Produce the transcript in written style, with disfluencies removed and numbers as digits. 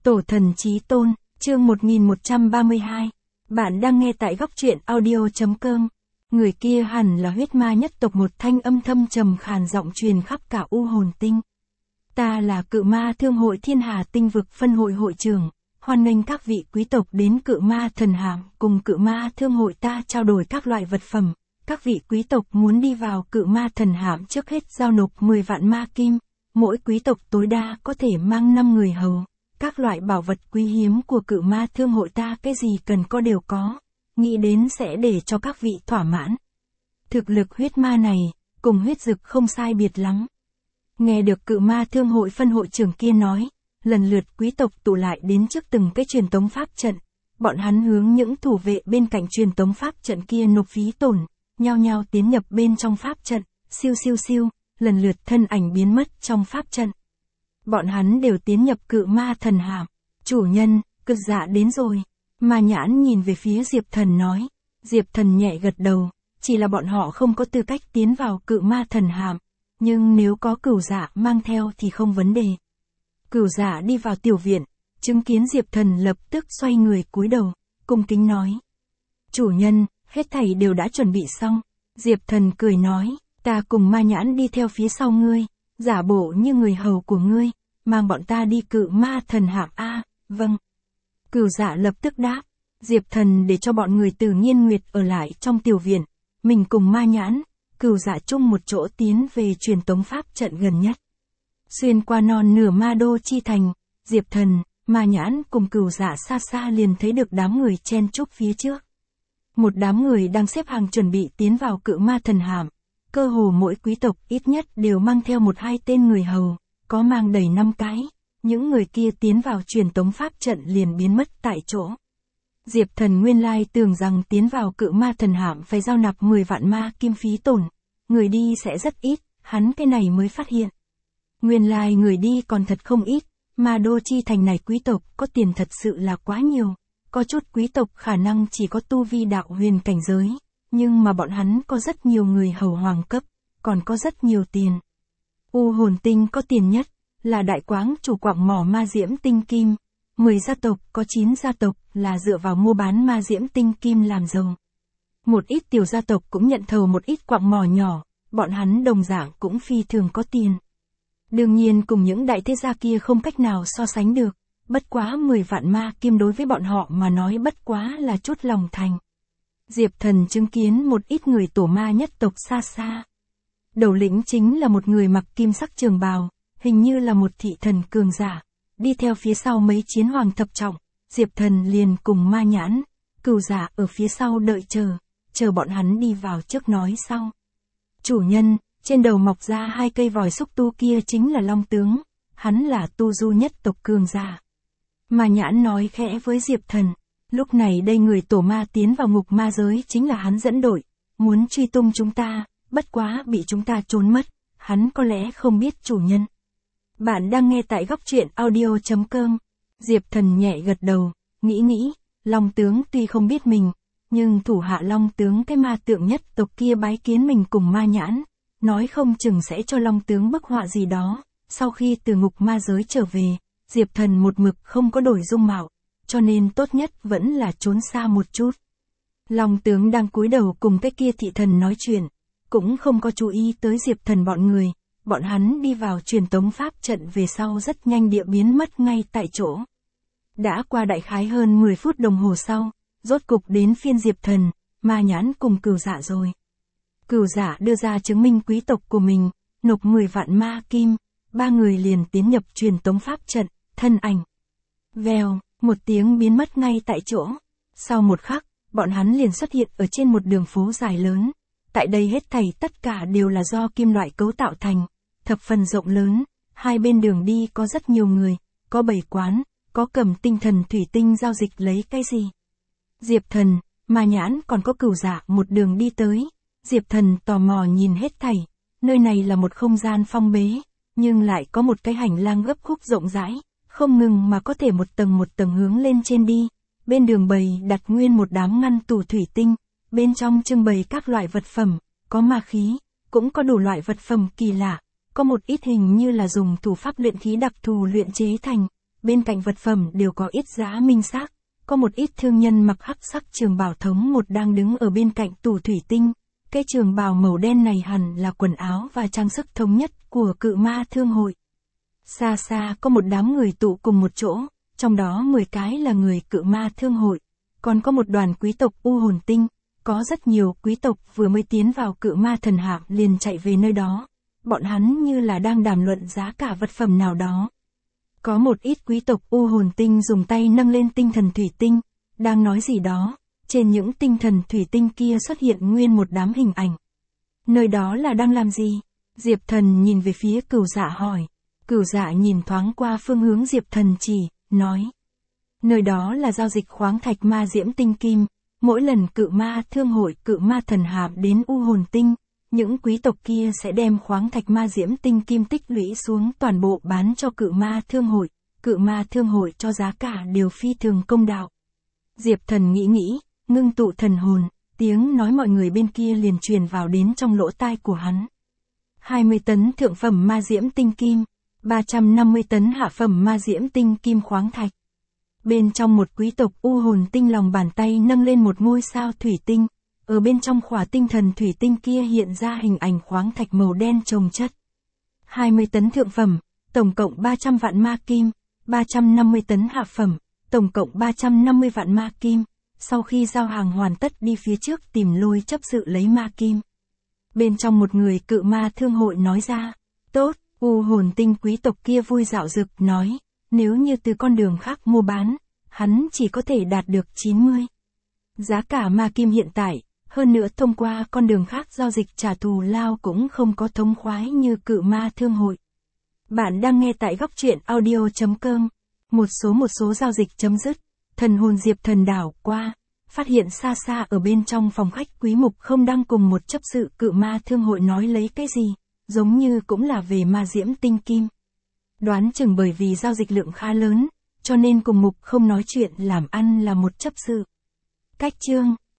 Tổ thần chí tôn, chương 1132. Bạn đang nghe tại góc truyện audio.com. Người kia hẳn là huyết ma nhất tộc, một thanh âm thâm trầm khàn giọng truyền khắp cả U Hồn Tinh. Ta là Cự Ma Thương hội Thiên Hà Tinh vực phân hội hội trưởng, hoan nghênh các vị quý tộc đến Cự Ma Thần Hạm cùng Cự Ma Thương hội ta trao đổi các loại vật phẩm. Các vị quý tộc muốn đi vào Cự Ma Thần Hạm trước hết giao nộp 10 vạn ma kim, mỗi quý tộc tối đa có thể mang 5 người hầu. Các loại bảo vật quý hiếm của Cự Ma Thương hội ta cái gì cần có đều có, nghĩ đến sẽ để cho các vị thỏa mãn. Thực lực huyết ma này, cùng huyết dực không sai biệt lắm. Nghe được Cự Ma Thương hội phân hội trưởng kia nói, lần lượt quý tộc tụ lại đến trước từng cái truyền tống pháp trận. Bọn hắn hướng những thủ vệ bên cạnh truyền tống pháp trận kia nộp phí tổn, nhao nhao tiến nhập bên trong pháp trận, siêu siêu siêu, lần lượt thân ảnh biến mất trong pháp trận. Bọn hắn đều tiến nhập Cự Ma Thần Hạm. Chủ nhân, Cực Dạ đến rồi. Ma Nhãn nhìn về phía Diệp Thần nói. Diệp Thần nhẹ gật đầu, chỉ là bọn họ không có tư cách tiến vào Cự Ma Thần Hạm, nhưng nếu có Cửu Dạ mang theo thì không vấn đề. Cửu Dạ đi vào tiểu viện, chứng kiến Diệp Thần lập tức xoay người cúi đầu, cung kính nói. Chủ nhân, hết thảy đều đã chuẩn bị xong. Diệp Thần cười nói, ta cùng Ma Nhãn đi theo phía sau ngươi, giả bộ như người hầu của ngươi, mang bọn ta đi Cự Ma Thần Hạm a. Vâng. Cửu Dạ lập tức đáp. Diệp Thần để cho bọn người Từ Nhiên Nguyệt ở lại trong tiểu viện, mình cùng Ma Nhãn, Cửu Dạ chung một chỗ tiến về truyền tống pháp trận gần nhất. Xuyên qua non nửa Ma Đô chi thành, Diệp Thần, Ma Nhãn cùng Cửu Dạ xa xa liền thấy được đám người chen chúc phía trước. Một đám người đang xếp hàng chuẩn bị tiến vào Cự Ma Thần Hạm. Cơ hồ mỗi quý tộc ít nhất đều mang theo 1-2 tên người hầu, có mang đầy 5 cái. Những người kia tiến vào truyền tống pháp trận liền biến mất tại chỗ. Diệp Thần nguyên lai tưởng rằng tiến vào Cự Ma Thần Hạm phải giao nạp 10 vạn ma kim phí tổn, người đi sẽ rất ít, hắn cái này mới phát hiện. Nguyên lai người đi còn thật không ít, Ma Đô chi thành này quý tộc có tiền thật sự là quá nhiều, có chút quý tộc khả năng chỉ có tu vi đạo huyền cảnh giới, nhưng mà bọn hắn có rất nhiều người hầu hoàng cấp, còn có rất nhiều tiền. U Hồn Tinh có tiền nhất, là đại quáng chủ quặng mỏ ma diễm tinh kim, 10 gia tộc có 9 gia tộc là dựa vào mua bán ma diễm tinh kim làm giàu. Một ít tiểu gia tộc cũng nhận thầu một ít quặng mỏ nhỏ, bọn hắn đồng dạng cũng phi thường có tiền. Đương nhiên cùng những đại thế gia kia không cách nào so sánh được, bất quá 10 vạn ma kim đối với bọn họ mà nói bất quá là chút lòng thành. Diệp Thần chứng kiến một ít người tổ ma nhất tộc xa xa. Đầu lĩnh chính là một người mặc kim sắc trường bào, hình như là một thị thần cường giả, đi theo phía sau mấy chiến hoàng thập trọng. Diệp Thần liền cùng Ma Nhãn, Cửu Dạ ở phía sau đợi chờ bọn hắn đi vào trước nói sau. Chủ nhân, trên đầu mọc ra 2 cây vòi xúc tu kia chính là Long Tướng, hắn là tu du nhất tộc cường giả. Ma Nhãn nói khẽ với Diệp Thần, lúc này đây người tổ ma tiến vào ngục ma giới chính là hắn dẫn đội, muốn truy tung chúng ta, bất quá bị chúng ta trốn mất, hắn có lẽ không biết chủ nhân. Bạn đang nghe tại góc truyện audio.com. Diệp Thần nhẹ gật đầu, nghĩ, Long Tướng tuy không biết mình, nhưng thủ hạ Long Tướng cái ma tượng nhất tộc kia bái kiến mình cùng Ma Nhãn, nói không chừng sẽ cho Long Tướng bức họa gì đó. Sau khi từ ngục ma giới trở về, Diệp Thần một mực không có đổi dung mạo, cho nên tốt nhất vẫn là trốn xa một chút. Long Tướng đang cúi đầu cùng cái kia thị thần nói chuyện, cũng không có chú ý tới Diệp Thần bọn người. Bọn hắn đi vào truyền tống pháp trận về sau rất nhanh địa biến mất ngay tại chỗ. Đã qua đại khái hơn 10 phút đồng hồ sau, rốt cục đến phiên Diệp Thần, Ma Nhãn cùng Cửu Dạ rồi. Cửu Dạ đưa ra chứng minh quý tộc của mình, nộp 10 vạn ma kim, 3 người liền tiến nhập truyền tống pháp trận, thân ảnh. Vèo, một tiếng biến mất ngay tại chỗ. Sau một khắc, bọn hắn liền xuất hiện ở trên một đường phố dài lớn. Tại đây hết thảy tất cả đều là do kim loại cấu tạo thành, thập phần rộng lớn, hai bên đường đi có rất nhiều người, có bày quán, có cầm tinh thần thủy tinh giao dịch lấy cái gì. Diệp Thần, Ma Nhãn còn có Cửu Dạ một đường đi tới. Diệp Thần tò mò nhìn hết thảy, nơi này là một không gian phong bế, nhưng lại có một cái hành lang gấp khúc rộng rãi, không ngừng mà có thể một tầng hướng lên trên đi. Bên đường bày đặt nguyên một đám ngăn tủ thủy tinh, bên trong trưng bày các loại vật phẩm, có ma khí, cũng có đủ loại vật phẩm kỳ lạ, có một ít hình như là dùng thủ pháp luyện khí đặc thù luyện chế thành, bên cạnh vật phẩm đều có ít giá minh xác. Có một ít thương nhân mặc hắc sắc trường bào thống một đang đứng ở bên cạnh tủ thủy tinh. Cái trường bào màu đen này hẳn là quần áo và trang sức thống nhất của cự ma thương hội. Xa xa có một đám người tụ cùng một chỗ, trong đó 10 cái là người cự ma thương hội. Còn có một đoàn quý tộc U Hồn Tinh, có rất nhiều quý tộc vừa mới tiến vào cự ma thần hạm liền chạy về nơi đó. Bọn hắn như là đang đàm luận giá cả vật phẩm nào đó. Có một ít quý tộc U Hồn Tinh dùng tay nâng lên tinh thần thủy tinh, đang nói gì đó, trên những tinh thần thủy tinh kia xuất hiện nguyên một đám hình ảnh. Nơi đó là đang làm gì? Diệp Thần nhìn về phía Cửu Dạ hỏi. Cửu Dạ nhìn thoáng qua phương hướng Diệp Thần chỉ, nói. Nơi đó là giao dịch khoáng thạch ma diễm tinh kim, mỗi lần cự ma thương hội cự ma thần hạm đến U Hồn Tinh, những quý tộc kia sẽ đem khoáng thạch ma diễm tinh kim tích lũy xuống toàn bộ bán cho cự ma thương hội cho giá cả đều phi thường công đạo. Diệp Thần nghĩ, ngưng tụ thần hồn, tiếng nói mọi người bên kia liền truyền vào đến trong lỗ tai của hắn. 20 tấn thượng phẩm ma diễm tinh kim, 350 tấn hạ phẩm ma diễm tinh kim khoáng thạch. Bên trong một quý tộc U Hồn Tinh lòng bàn tay nâng lên một ngôi sao thủy tinh, ở bên trong khỏa tinh thần thủy tinh kia hiện ra hình ảnh khoáng thạch màu đen chồng chất. 20 tấn thượng phẩm, tổng cộng 300 vạn ma kim, 350 tấn hạ phẩm, tổng cộng 350 vạn ma kim. Sau khi giao hàng hoàn tất đi phía trước tìm Lôi chấp sự lấy ma kim. Bên trong một người cự ma thương hội nói ra, tốt, U Hồn Tinh quý tộc kia vui dạo dực nói, nếu như từ con đường khác mua bán, hắn chỉ có thể đạt được 90. Giá cả ma kim hiện tại, hơn nữa thông qua con đường khác giao dịch trả thù lao cũng không có thông khoái như cự ma thương hội. Bạn đang nghe tại góc truyện audio.com. Một số giao dịch chấm dứt, thần hồn Diệp Thần đảo qua, phát hiện xa xa ở bên trong phòng khách Quý Mục không đang cùng một chấp sự cự ma thương hội nói lấy cái gì, giống như cũng là về ma diễm tinh kim. Đoán chừng bởi vì giao dịch lượng khá lớn, cho nên cùng Mục không nói chuyện làm ăn là một chấp sự. Cách chương